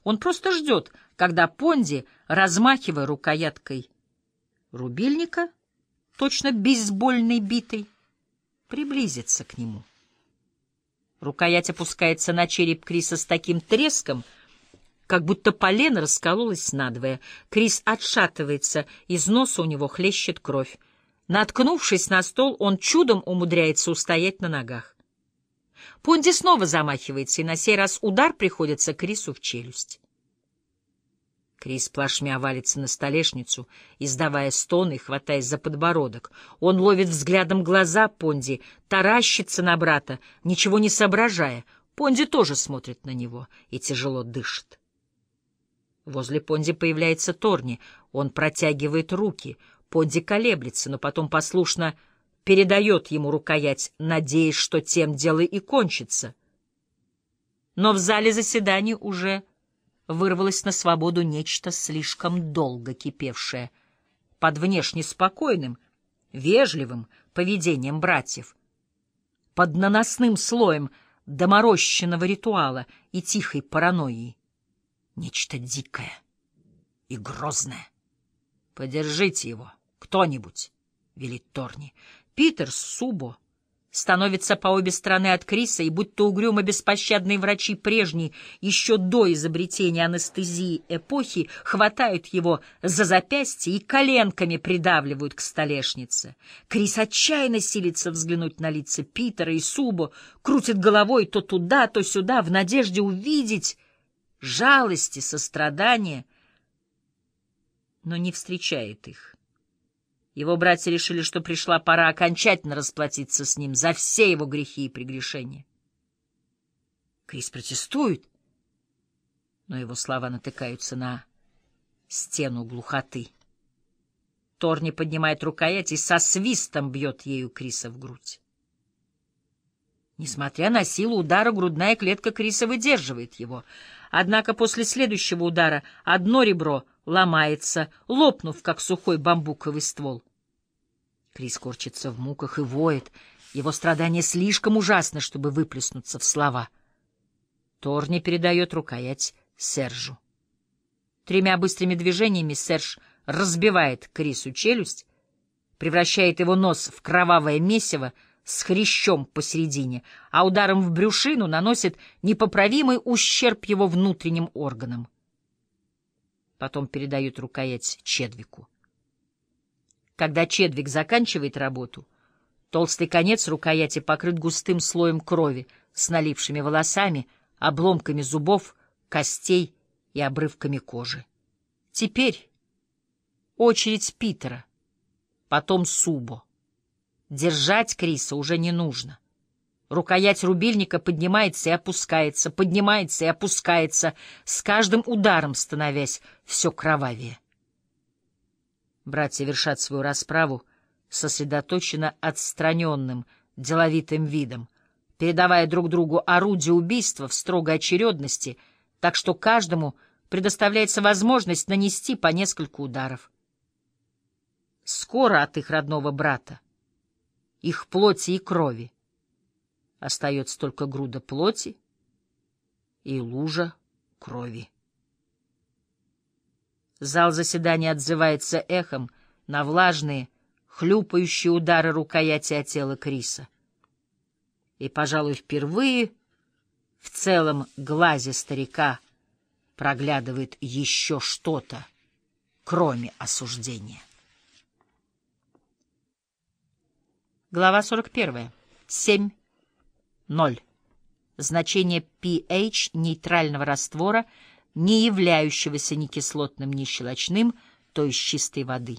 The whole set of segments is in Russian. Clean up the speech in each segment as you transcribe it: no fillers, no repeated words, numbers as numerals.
Он просто ждет, когда Понди, размахивая рукояткой рубильника, точно бейсбольной битой, приблизится к нему. Рукоять опускается на череп Криса с таким треском, как будто полено раскололось надвое. Крис отшатывается, из носа у него хлещет кровь. Наткнувшись на стол, он чудом умудряется устоять на ногах. Понди снова замахивается, и на сей раз удар приходится Крису в челюсть. Крис плашмя валится на столешницу, издавая стоны и хватаясь за подбородок. Он ловит взглядом глаза Понди, таращится на брата, ничего не соображая. Понди тоже смотрит на него и тяжело дышит. Возле Понди появляется Торни. Он протягивает руки. Понди колеблется, но потом послушно передает ему рукоять, надеясь, что тем дело и кончится. Но в зале заседаний уже вырвалось на свободу нечто слишком долго кипевшее под внешне спокойным, вежливым поведением братьев, под наносным слоем доморощенного ритуала и тихой паранойей. Нечто дикое и грозное. «Подержите его, кто-нибудь», — велит Торни. Питер с Субо становятся по обе стороны от Криса, и будто угрюмо беспощадные врачи прежней, еще до изобретения анестезии эпохи, хватают его за запястье и коленками придавливают к столешнице. Крис отчаянно силится взглянуть на лица Питера и Субо, крутит головой то туда, то сюда, в надежде увидеть жалость и сострадание, но не встречает их. Его братья решили, что пришла пора окончательно расплатиться с ним за все его грехи и прегрешения. Крис протестует, но его слова натыкаются на стену глухоты. Торни поднимает рукоять и со свистом бьет ею Криса в грудь. Несмотря на силу удара, грудная клетка Криса выдерживает его. Однако после следующего удара одно ребро ломается, лопнув, как сухой бамбуковый ствол. Крис корчится в муках и воет. Его страдания слишком ужасны, чтобы выплеснуться в слова. Торни передает рукоять Сержу. 3 быстрыми движениями Серж разбивает Крису челюсть, превращает его нос в кровавое месиво с хрящом посередине, а ударом в брюшину наносит непоправимый ущерб его внутренним органам. Потом передают рукоять Чедвику. Когда Чедвик заканчивает работу, толстый конец рукояти покрыт густым слоем крови с налипшими волосами, обломками зубов, костей и обрывками кожи. Теперь очередь Питера, потом Субо. Держать Криса уже не нужно. Рукоять рубильника поднимается и опускается, с каждым ударом становясь все кровавее. Братья вершат свою расправу сосредоточенно отстраненным, деловитым видом, передавая друг другу орудие убийства в строгой очередности, так что каждому предоставляется возможность нанести по несколько ударов. Скоро от их родного брата, их плоти и крови, остается только груда плоти и лужа крови. Зал заседания отзывается эхом на влажные, хлюпающие удары рукояти о тело Криса. И, пожалуй, впервые в целом глазе старика проглядывает еще что-то, кроме осуждения. Глава 41. 7.0. Значение pH нейтрального раствора, не являющегося ни кислотным, ни щелочным, то есть чистой воды.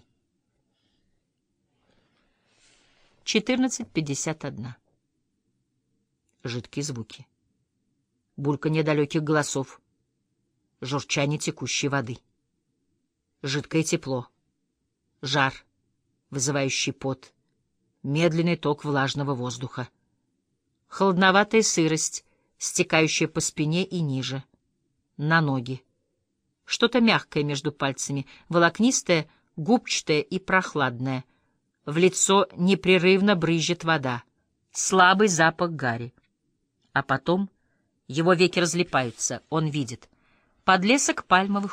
14:51. Жидкие звуки. Бульканье далеких голосов. Журчание текущей воды. Жидкое тепло. Жар, вызывающий пот. Медленный ток влажного воздуха. Холодноватая сырость, стекающая по спине и ниже. На ноги. Что-то мягкое между пальцами, волокнистое, губчатое и прохладное. В лицо непрерывно брызжет вода. Слабый запах гари. А потом его веки разлипаются. Он видит. Подлесок пальмовых